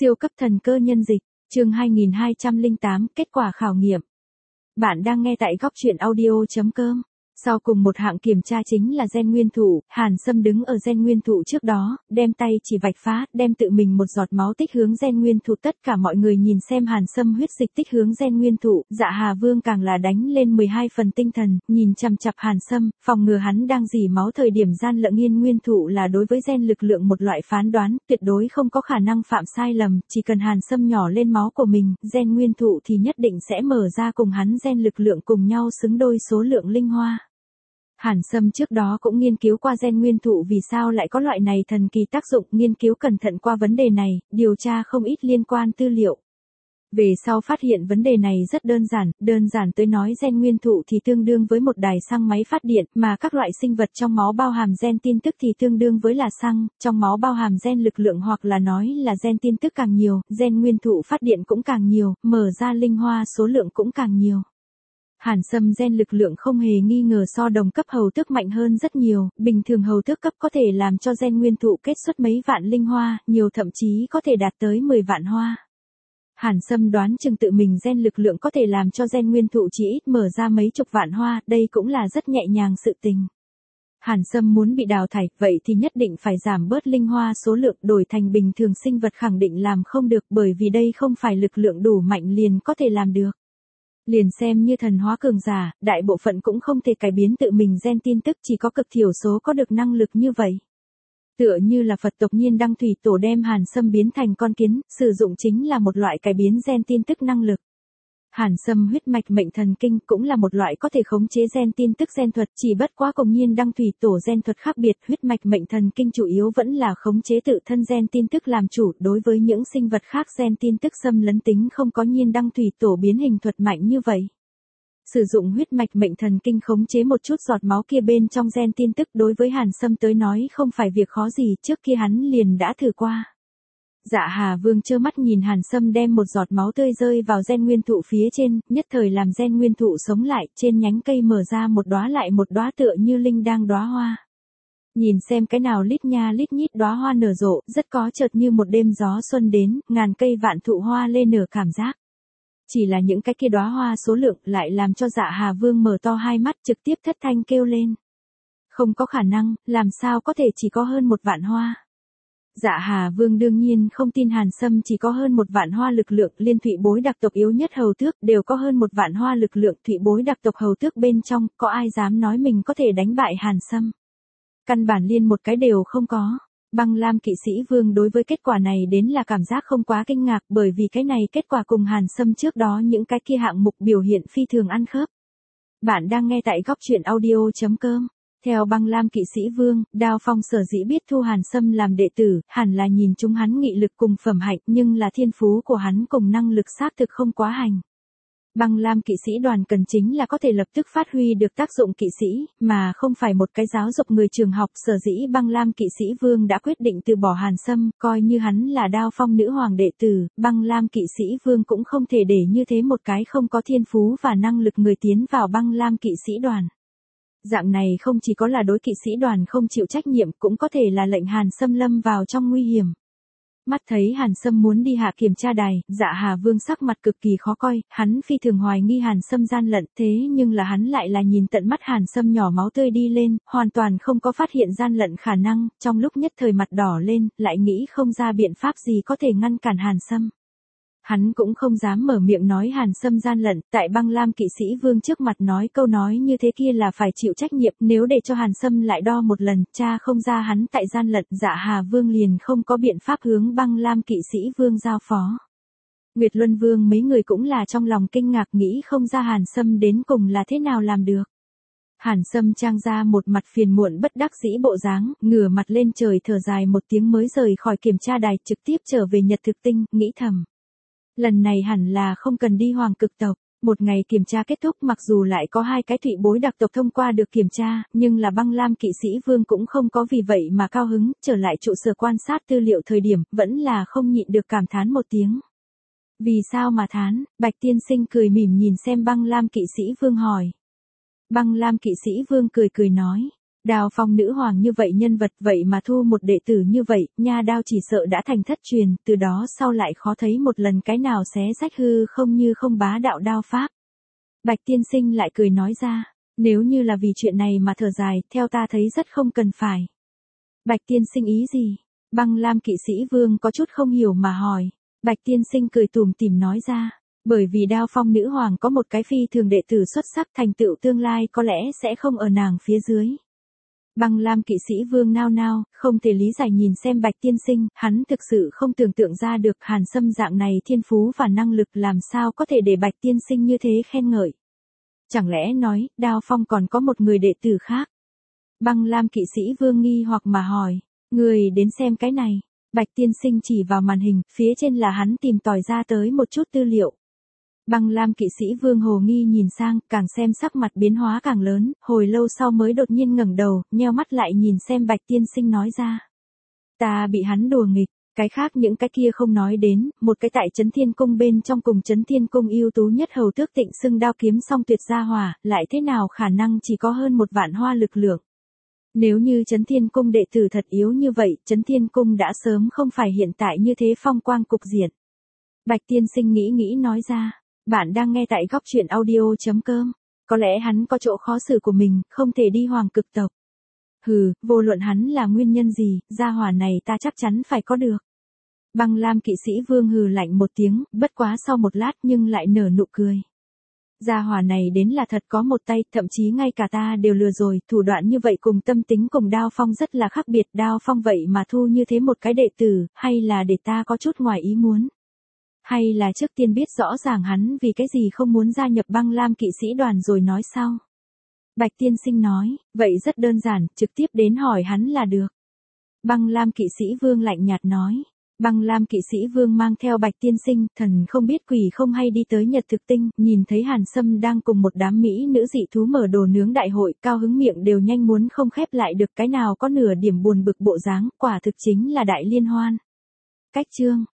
Siêu cấp thần cơ nhân dịch, chương 2208, kết quả khảo nghiệm. Bạn đang nghe tại góc truyện audio.com. Sau cùng một hạng kiểm tra chính là gen nguyên thụ, Hàn Sâm đứng ở gen nguyên thụ trước đó, đem tay chỉ vạch phá, đem tự mình một giọt máu tích hướng gen nguyên thụ. Tất cả mọi người nhìn xem Hàn Sâm huyết dịch tích hướng gen nguyên thụ, Dạ Hà Vương càng là đánh lên 12 phần tinh thần, nhìn chằm chằm Hàn Sâm, phòng ngừa hắn đang rỉ máu thời điểm gian lận. Nghiên nguyên thụ là đối với gen lực lượng một loại phán đoán, tuyệt đối không có khả năng phạm sai lầm, chỉ cần Hàn Sâm nhỏ lên máu của mình, gen nguyên thụ thì nhất định sẽ mở ra cùng hắn gen lực lượng cùng nhau xứng đôi số lượng linh hoa. Hàn Sâm trước đó cũng nghiên cứu qua gen nguyên thụ vì sao lại có loại này thần kỳ tác dụng, nghiên cứu cẩn thận qua vấn đề này, điều tra không ít liên quan tư liệu. Về sau phát hiện vấn đề này rất đơn giản tới nói gen nguyên thụ thì tương đương với một đài xăng máy phát điện, mà các loại sinh vật trong máu bao hàm gen tin tức thì tương đương với là xăng, trong máu bao hàm gen lực lượng hoặc là nói là gen tin tức càng nhiều, gen nguyên thụ phát điện cũng càng nhiều, mở ra linh hoa số lượng cũng càng nhiều. Hàn Sâm gen lực lượng không hề nghi ngờ so đồng cấp hầu tước mạnh hơn rất nhiều, bình thường hầu tước cấp có thể làm cho gen nguyên thụ kết xuất mấy vạn linh hoa, nhiều thậm chí có thể đạt tới 10 vạn hoa. Hàn Sâm đoán chừng tự mình gen lực lượng có thể làm cho gen nguyên thụ chỉ ít mở ra mấy chục vạn hoa, đây cũng là rất nhẹ nhàng sự tình. Hàn Sâm muốn bị đào thải, vậy thì nhất định phải giảm bớt linh hoa số lượng, đổi thành bình thường sinh vật khẳng định làm không được, bởi vì đây không phải lực lượng đủ mạnh liền có thể làm được. Liền xem như thần hóa cường giả, đại bộ phận cũng không thể cải biến tự mình gen tin tức, chỉ có cực thiểu số có được năng lực như vậy. Tựa như là Phật tộc Nhiên Đăng Thủy Tổ đem Hàn Sâm biến thành con kiến, sử dụng chính là một loại cải biến gen tin tức năng lực. Hàn Sâm huyết mạch mệnh thần kinh cũng là một loại có thể khống chế gen tin tức gen thuật, chỉ bất quá cùng Nhiên Đăng Thủy Tổ gen thuật khác biệt, huyết mạch mệnh thần kinh chủ yếu vẫn là khống chế tự thân gen tin tức làm chủ, đối với những sinh vật khác gen tin tức xâm lấn tính không có Nhiên Đăng Thủy Tổ biến hình thuật mạnh như vậy. Sử dụng huyết mạch mệnh thần kinh khống chế một chút giọt máu kia bên trong gen tin tức đối với Hàn Sâm tới nói không phải việc khó gì, trước kia hắn liền đã thử qua. Dạ Hà Vương trơ mắt nhìn Hàn Sâm đem một giọt máu tươi rơi vào gen nguyên thụ phía trên, nhất thời làm gen nguyên thụ sống lại, trên nhánh cây mở ra một đóa lại một đóa tựa như linh đang đóa hoa. Nhìn xem cái nào lít nha lít nhít đóa hoa nở rộ, rất có chợt như một đêm gió xuân đến, ngàn cây vạn thụ hoa lên nở cảm giác. Chỉ là những cái kia đóa hoa số lượng lại làm cho Dạ Hà Vương mở to hai mắt, trực tiếp thất thanh kêu lên. Không có khả năng, làm sao có thể chỉ có hơn 1 vạn hoa. Dạ Hà Vương đương nhiên không tin Hàn Sâm chỉ có hơn 1 vạn hoa lực lượng, liên thụy bối đặc tộc yếu nhất hầu tước đều có hơn 1 vạn hoa lực lượng, thụy bối đặc tộc hầu tước bên trong, có ai dám nói mình có thể đánh bại Hàn Sâm. Căn bản liên một cái đều không có. Băng Lam Kỵ Sĩ Vương đối với kết quả này đến là cảm giác không quá kinh ngạc, bởi vì cái này kết quả cùng Hàn Sâm trước đó những cái kia hạng mục biểu hiện phi thường ăn khớp. Bạn đang nghe tại góc truyện audio.com. Theo Băng Lam Kỵ Sĩ Vương, Đao Phong sở dĩ biết thu Hàn Sâm làm đệ tử, hẳn là nhìn chúng hắn nghị lực cùng phẩm hạnh, nhưng là thiên phú của hắn cùng năng lực xác thực không quá hành. Băng Lam Kỵ Sĩ đoàn cần chính là có thể lập tức phát huy được tác dụng kỵ sĩ, mà không phải một cái giáo dục người trường học. Sở dĩ Băng Lam Kỵ Sĩ Vương đã quyết định từ bỏ Hàn Sâm, coi như hắn là Đao Phong nữ hoàng đệ tử, Băng Lam Kỵ Sĩ Vương cũng không thể để như thế một cái không có thiên phú và năng lực người tiến vào Băng Lam Kỵ Sĩ đoàn. Dạng này không chỉ có là đối kỵ sĩ đoàn không chịu trách nhiệm, cũng có thể là lệnh Hàn Sâm lâm vào trong nguy hiểm. Mắt thấy Hàn Sâm muốn đi hạ kiểm tra đài, Dạ Hà Vương sắc mặt cực kỳ khó coi, hắn phi thường hoài nghi Hàn Sâm gian lận, thế nhưng là hắn lại là nhìn tận mắt Hàn Sâm nhỏ máu tươi đi lên, hoàn toàn không có phát hiện gian lận khả năng, trong lúc nhất thời mặt đỏ lên, lại nghĩ không ra biện pháp gì có thể ngăn cản Hàn Sâm. Hắn cũng không dám mở miệng nói Hàn Sâm gian lận, tại Băng Lam Kỵ Sĩ Vương trước mặt nói câu nói như thế kia là phải chịu trách nhiệm, nếu để cho Hàn Sâm lại đo một lần, cha không ra hắn tại gian lận, Dạ Hà Vương liền không có biện pháp hướng Băng Lam Kỵ Sĩ Vương giao phó. Nguyệt Luân Vương mấy người cũng là trong lòng kinh ngạc, nghĩ không ra Hàn Sâm đến cùng là thế nào làm được. Hàn Sâm trang ra một mặt phiền muộn bất đắc dĩ bộ dáng, ngửa mặt lên trời thở dài một tiếng mới rời khỏi kiểm tra đài, trực tiếp trở về Nhật Thực Tinh, nghĩ thầm. Lần này hẳn là không cần đi Hoàng Cực tộc. Một ngày kiểm tra kết thúc, mặc dù lại có 2 cái thụy bối đặc tộc thông qua được kiểm tra, nhưng là Băng Lam Kỵ Sĩ Vương cũng không có vì vậy mà cao hứng, trở lại trụ sở quan sát tư liệu thời điểm, vẫn là không nhịn được cảm thán một tiếng. Vì sao mà thán? Bạch tiên sinh cười mỉm nhìn xem Băng Lam Kỵ Sĩ Vương hỏi. Băng Lam Kỵ Sĩ Vương cười nói. Đao Phong nữ hoàng như vậy nhân vật vậy mà thu một đệ tử như vậy, nha đao chỉ sợ đã thành thất truyền, từ đó sau lại khó thấy một lần cái nào xé rách hư không như không bá đạo đao pháp. Bạch tiên sinh lại cười nói ra, nếu như là vì chuyện này mà thở dài, theo ta thấy rất không cần phải. Bạch tiên sinh ý gì? Băng Lam kỵ sĩ vương có chút không hiểu mà hỏi. Bạch tiên sinh cười tủm tỉm nói ra, bởi vì Đao Phong nữ hoàng có một cái phi thường đệ tử xuất sắc, thành tựu tương lai có lẽ sẽ không ở nàng phía dưới. Băng Lam kỵ sĩ vương nao nao, không thể lý giải nhìn xem Bạch tiên sinh, hắn thực sự không tưởng tượng ra được Hàn Sâm dạng này thiên phú và năng lực làm sao có thể để Bạch tiên sinh như thế khen ngợi. Chẳng lẽ nói, Đao Phong còn có một người đệ tử khác? Băng Lam kỵ sĩ vương nghi hoặc mà hỏi, người đến xem cái này. Bạch tiên sinh chỉ vào màn hình, phía trên là hắn tìm tòi ra tới một chút tư liệu. Băng Lam kỵ sĩ vương hồ nghi nhìn sang, càng xem sắc mặt biến hóa càng lớn, hồi lâu sau mới đột nhiên ngẩng đầu, nheo mắt lại nhìn xem Bạch tiên sinh nói ra. Ta bị hắn đùa nghịch, cái khác những cái kia không nói đến, một cái tại Chấn Thiên Cung bên trong cùng Chấn Thiên Cung ưu tú nhất hầu tước Tịnh xưng đao kiếm song tuyệt gia hỏa, lại thế nào khả năng chỉ có hơn 1 vạn hoa lực lượng. Nếu như Chấn Thiên Cung đệ tử thật yếu như vậy, Chấn Thiên Cung đã sớm không phải hiện tại như thế phong quang cục diện. Bạch tiên sinh nghĩ nói ra, bạn đang nghe tại góc truyện audio.com, có lẽ hắn có chỗ khó xử của mình, không thể đi hoàng cực tộc. Hừ, vô luận hắn là nguyên nhân gì, gia hỏa này ta chắc chắn phải có được. Băng Lam kỵ sĩ vương hừ lạnh một tiếng, bất quá sau một lát nhưng lại nở nụ cười. Gia hỏa này đến là thật có một tay, thậm chí ngay cả ta đều lừa rồi, thủ đoạn như vậy cùng tâm tính cùng Đao Phong rất là khác biệt, Đao Phong vậy mà thu như thế một cái đệ tử, hay là để ta có chút ngoài ý muốn. Hay là trước tiên biết rõ ràng hắn vì cái gì không muốn gia nhập Băng Lam kỵ sĩ đoàn rồi nói sau. Bạch tiên sinh nói, vậy rất đơn giản, trực tiếp đến hỏi hắn là được. Băng Lam kỵ sĩ vương lạnh nhạt nói. Băng Lam kỵ sĩ vương mang theo Bạch tiên sinh, thần không biết quỷ không hay đi tới Nhật Thực Tinh, nhìn thấy Hàn Sâm đang cùng một đám mỹ nữ dị thú mở đồ nướng đại hội, cao hứng miệng đều nhanh muốn không khép lại được, cái nào có nửa điểm buồn bực bộ dáng, quả thực chính là đại liên hoan. Cách chương